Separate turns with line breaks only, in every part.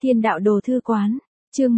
Thiên đạo đồ thư quán, chương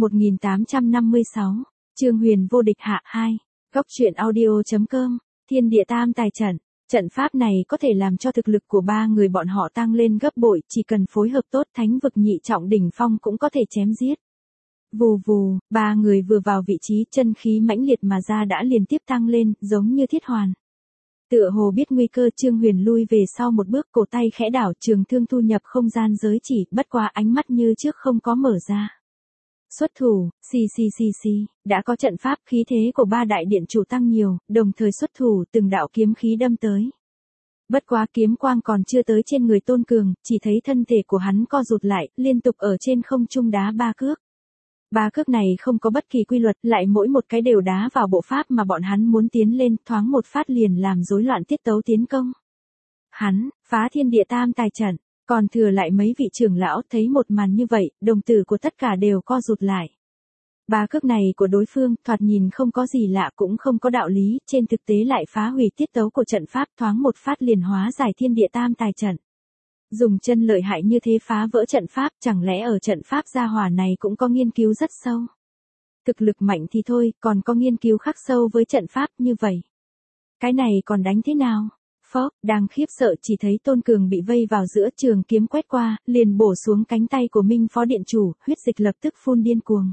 1856, Trương Huyền vô địch hạ 2, góc truyện audio.com, Thiên địa tam tài trận. Trận pháp này có thể làm cho thực lực của ba người bọn họ tăng lên gấp bội, chỉ cần phối hợp tốt thánh vực nhị trọng đỉnh phong cũng có thể chém giết. Vù vù, ba người vừa vào vị trí, chân khí mãnh liệt mà ra đã liên tiếp tăng lên, giống như thiết hoàn. Tựa hồ biết nguy cơ, Trương Huyền lui về sau một bước, cổ tay khẽ đảo, trường thương thu nhập không gian giới chỉ, bất quá ánh mắt như trước không có mở ra. Xuất thủ, xì, đã có trận pháp, khí thế của ba đại điện chủ tăng nhiều, đồng thời xuất thủ, từng đạo kiếm khí đâm tới. Bất quá kiếm quang còn chưa tới trên người Tôn Cường, chỉ thấy thân thể của hắn co rụt lại, liên tục ở trên không trung đá ba cước. Ba cước này không có bất kỳ quy luật, lại mỗi một cái đều đá vào bộ pháp mà bọn hắn muốn tiến lên, thoáng một phát liền làm rối loạn tiết tấu tiến công. Hắn, phá thiên địa tam tài trận, còn thừa lại mấy vị trưởng lão thấy một màn như vậy, đồng tử của tất cả đều co rụt lại. Ba cước này của đối phương, thoạt nhìn không có gì lạ cũng không có đạo lý, trên thực tế lại phá hủy tiết tấu của trận pháp, thoáng một phát liền hóa giải thiên địa tam tài trận. Dùng chân lợi hại như thế phá vỡ trận pháp, chẳng lẽ ở trận pháp gia hỏa này cũng có nghiên cứu rất sâu. Thực lực mạnh thì thôi, còn có nghiên cứu khắc sâu với trận pháp như vậy. Cái này còn đánh thế nào? Phốc, đang khiếp sợ chỉ thấy Tôn Cường bị vây vào giữa, trường kiếm quét qua, liền bổ xuống cánh tay của Minh Phó Điện Chủ, huyết dịch lập tức phun điên cuồng.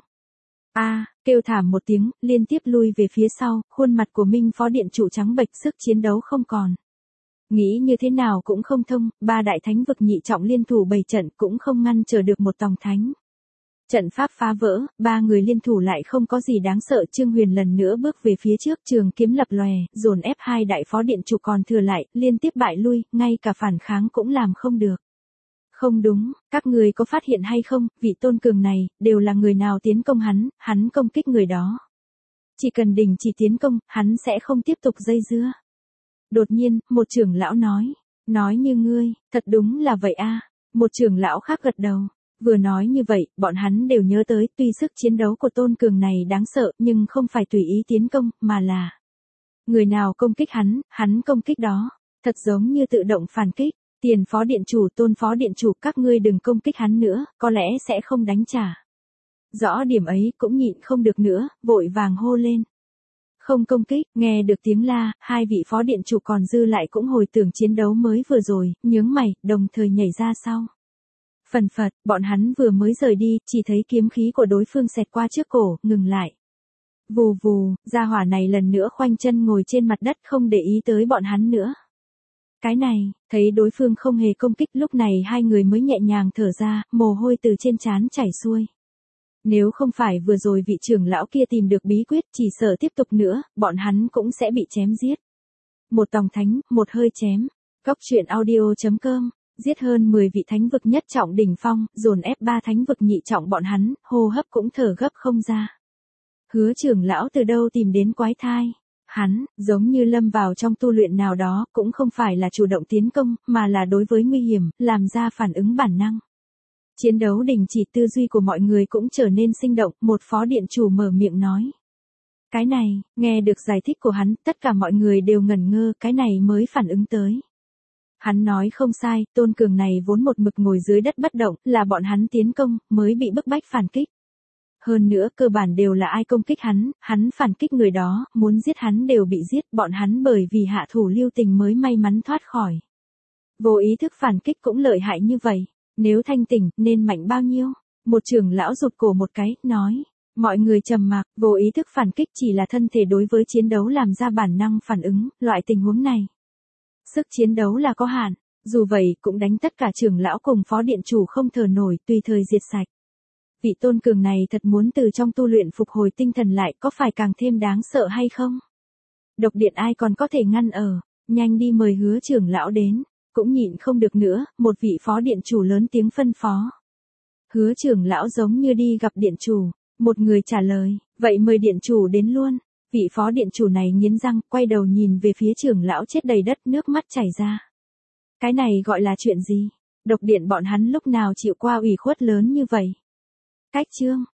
Kêu thảm một tiếng, liên tiếp lui về phía sau, khuôn mặt của Minh Phó Điện Chủ trắng bệch, sức chiến đấu không còn. Nghĩ như thế nào cũng không thông, ba đại thánh vực nhị trọng liên thủ bày trận cũng không ngăn trở được một tòng thánh. Trận pháp phá vỡ, ba người liên thủ lại không có gì đáng sợ, Trương Huyền lần nữa bước về phía trước, trường kiếm lập lòe, dồn ép hai đại phó điện chủ còn thừa lại, liên tiếp bại lui, ngay cả phản kháng cũng làm không được. Không đúng, các người có phát hiện hay không, vị Tôn Cường này, đều là người nào tiến công hắn công kích người đó. Chỉ cần đình chỉ tiến công, hắn sẽ không tiếp tục dây dưa. Đột nhiên, một trưởng lão nói như ngươi, thật đúng là vậy a. Một trưởng lão khác gật đầu. Vừa nói như vậy, bọn hắn đều nhớ tới, tuy sức chiến đấu của Tôn Cường này đáng sợ, nhưng không phải tùy ý tiến công, mà là người nào công kích hắn công kích đó, thật giống như tự động phản kích. Tiền phó điện chủ, Tôn phó điện chủ, các ngươi đừng công kích hắn nữa, có lẽ sẽ không đánh trả. Rõ điểm ấy cũng nhịn không được nữa, vội vàng hô lên. Không công kích, nghe được tiếng la, hai vị phó điện chủ còn dư lại cũng hồi tưởng chiến đấu mới vừa rồi, nhướng mày, đồng thời nhảy ra sau. Phần phật, bọn hắn vừa mới rời đi, chỉ thấy kiếm khí của đối phương xẹt qua trước cổ, ngừng lại. Vù vù, gia hỏa này lần nữa khoanh chân ngồi trên mặt đất không để ý tới bọn hắn nữa. Cái này, thấy đối phương không hề công kích, lúc này hai người mới nhẹ nhàng thở ra, mồ hôi từ trên trán chảy xuôi. Nếu không phải vừa rồi vị trưởng lão kia tìm được bí quyết, chỉ sợ tiếp tục nữa, bọn hắn cũng sẽ bị chém giết. Một tòng thánh, một hơi chém. Góc truyện audio.com, giết hơn 10 vị thánh vực nhất trọng đỉnh phong, dồn ép 3 thánh vực nhị trọng bọn hắn, hô hấp cũng thở gấp không ra. Hứa trưởng lão từ đâu tìm đến quái thai? Hắn, giống như lâm vào trong tu luyện nào đó, cũng không phải là chủ động tiến công, mà là đối với nguy hiểm, làm ra phản ứng bản năng. Chiến đấu đình chỉ, tư duy của mọi người cũng trở nên sinh động, một phó điện chủ mở miệng nói. Cái này, nghe được giải thích của hắn, tất cả mọi người đều ngẩn ngơ, cái này mới phản ứng tới. Hắn nói không sai, Tôn Cường này vốn một mực ngồi dưới đất bất động, là bọn hắn tiến công, mới bị bức bách phản kích. Hơn nữa, cơ bản đều là ai công kích hắn phản kích người đó, muốn giết hắn đều bị giết, bọn hắn bởi vì hạ thủ lưu tình mới may mắn thoát khỏi. Vô ý thức phản kích cũng lợi hại như vậy. Nếu thanh tỉnh, nên mạnh bao nhiêu? Một trưởng lão rụt cổ một cái, nói. Mọi người trầm mặc, vô ý thức phản kích chỉ là thân thể đối với chiến đấu làm ra bản năng phản ứng, loại tình huống này. Sức chiến đấu là có hạn, dù vậy cũng đánh tất cả trưởng lão cùng phó điện chủ không thở nổi, tùy thời diệt sạch. Vị Tôn Cường này thật muốn từ trong tu luyện phục hồi tinh thần lại, có phải càng thêm đáng sợ hay không? Độc điện ai còn có thể ngăn ở, nhanh đi mời Hứa trưởng lão đến. Cũng nhịn không được nữa, một vị phó điện chủ lớn tiếng phân phó. Hứa trưởng lão giống như đi gặp điện chủ, một người trả lời, vậy mời điện chủ đến luôn. Vị phó điện chủ này nghiến răng, quay đầu nhìn về phía trưởng lão chết đầy đất, nước mắt chảy ra. Cái này gọi là chuyện gì? Độc điện bọn hắn lúc nào chịu qua ủy khuất lớn như vậy? Cách chương,